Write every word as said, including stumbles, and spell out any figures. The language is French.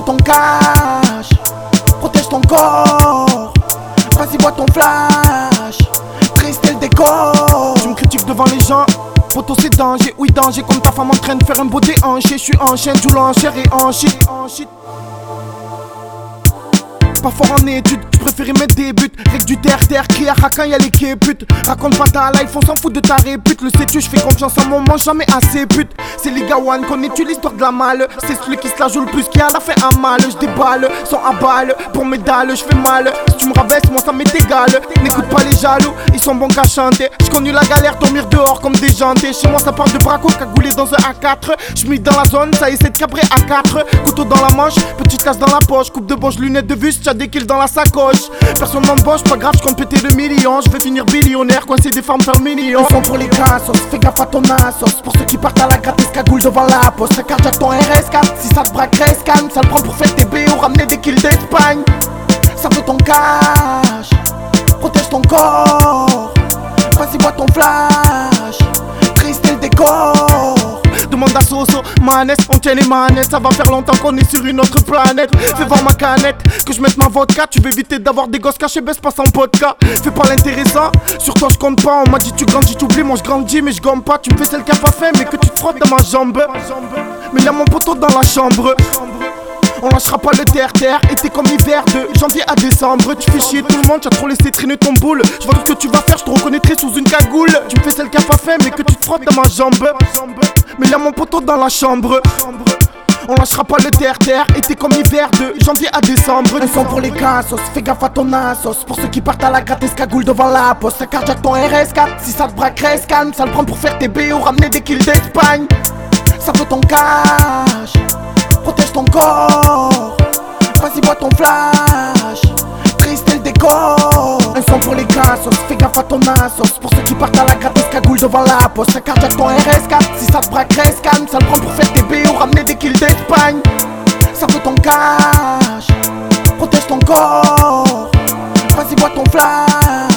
ton cash, protège ton corps. Vas-y bois ton flash, triste le décor. Tu me critiques devant les gens, photo c'est danger, oui danger. Comme ta femme en train de faire un beau déhanché. Je suis en chaîne, du l'enchère et en shit. Pas fort en études, je préférais mes débuts. Règle du terre-terre, crie à quand y'a les képutes. Raconte pas ta life, on s'en fout de ta répute. Le sais-tu, je fais confiance en mon manche, jamais assez pute. C'est les gawan, connais-tu l'histoire de la malle? C'est celui qui se la joue le plus, qui a la fait un mal. Je déballe, sans à balle, pour mes dalles, je fais mal. Si tu me rabaisses, moi ça m'est égal. N'écoute pas les jaloux, ils sont bons qu'à chanter. J'connu la galère, dormir dehors comme des jantés. Chez moi ça part de braco, cagoulé dans un A quatre. J'm'y dans la zone, ça essaie de cabrer à quatre. Couteau dans la manche, petite casse dans la poche. Coupe de boche, lunettes de vue, t'as des kills dans la sacoche. Personne m'embauche, pas grave, j'compte péter le million. Je vais finir billionnaire, coincé des femmes faire million. Ils sont pour les cassos, fais gaffe à ton assos. Pour ceux qui partent à la gratte, cagoule devant la poste. Ça cardiaque ton R S quatre, si ça te braque, reste calme. Ça le prend pour faire tes B O, ramener des kills d'Espagne. Ça veut ton cash, protège ton corps. Vas-y bois ton flash, triste le décor. Demande à Soso, Manès, on tient les manettes. Ça va faire longtemps qu'on est sur une autre planète. Fais voir ma canette, que je mette ma vodka. Tu veux éviter d'avoir des gosses cachés, baisse pas sans podcast. Fais pas l'intéressant, sur toi je compte pas. On m'a dit tu grandis, tu oublies, moi je grandis mais je gomme pas. Tu me fais celle qui a pas faim mais que tu te frottes dans ma jambe. Mais y'a mon poteau dans la chambre. On lâchera pas le terre-terre, été comme hiver de janvier à décembre. Tu fais chier tout le monde, tu as trop laissé traîner ton boule. Je vois tout ce que tu vas faire, je te reconnaîtrai sous une cagoule. Tu me fais celle qui a pas faim mais que tu te frottes dans ma jambe. Mais y'a mon poteau dans la chambre. On lâchera pas le terre-terre, été comme hiver de janvier à décembre. Ils sont pour les cassos, fais gaffe à ton assos. Pour ceux qui partent à la gratte, cagoule devant la poste. Ça cardiaque ton R S quatre, si ça te braque, reste calme. Ça le prend pour faire tes B O, ramener des kills d'Espagne. Ça veut ton cash, protège ton corps. Vas-y bois ton flash, triste le décor. Un son pour les cassos, fais gaffe à ton assos. Pour ceux qui partent à la gratte, cagoule devant la poste. Ça cardiaque ton R S quatre, si ça te braque, reste calme. Ça le prend pour faire tes B O, ramener des kills d'Espagne. Ça veut ton cash, protège ton corps. Vas-y bois ton flash.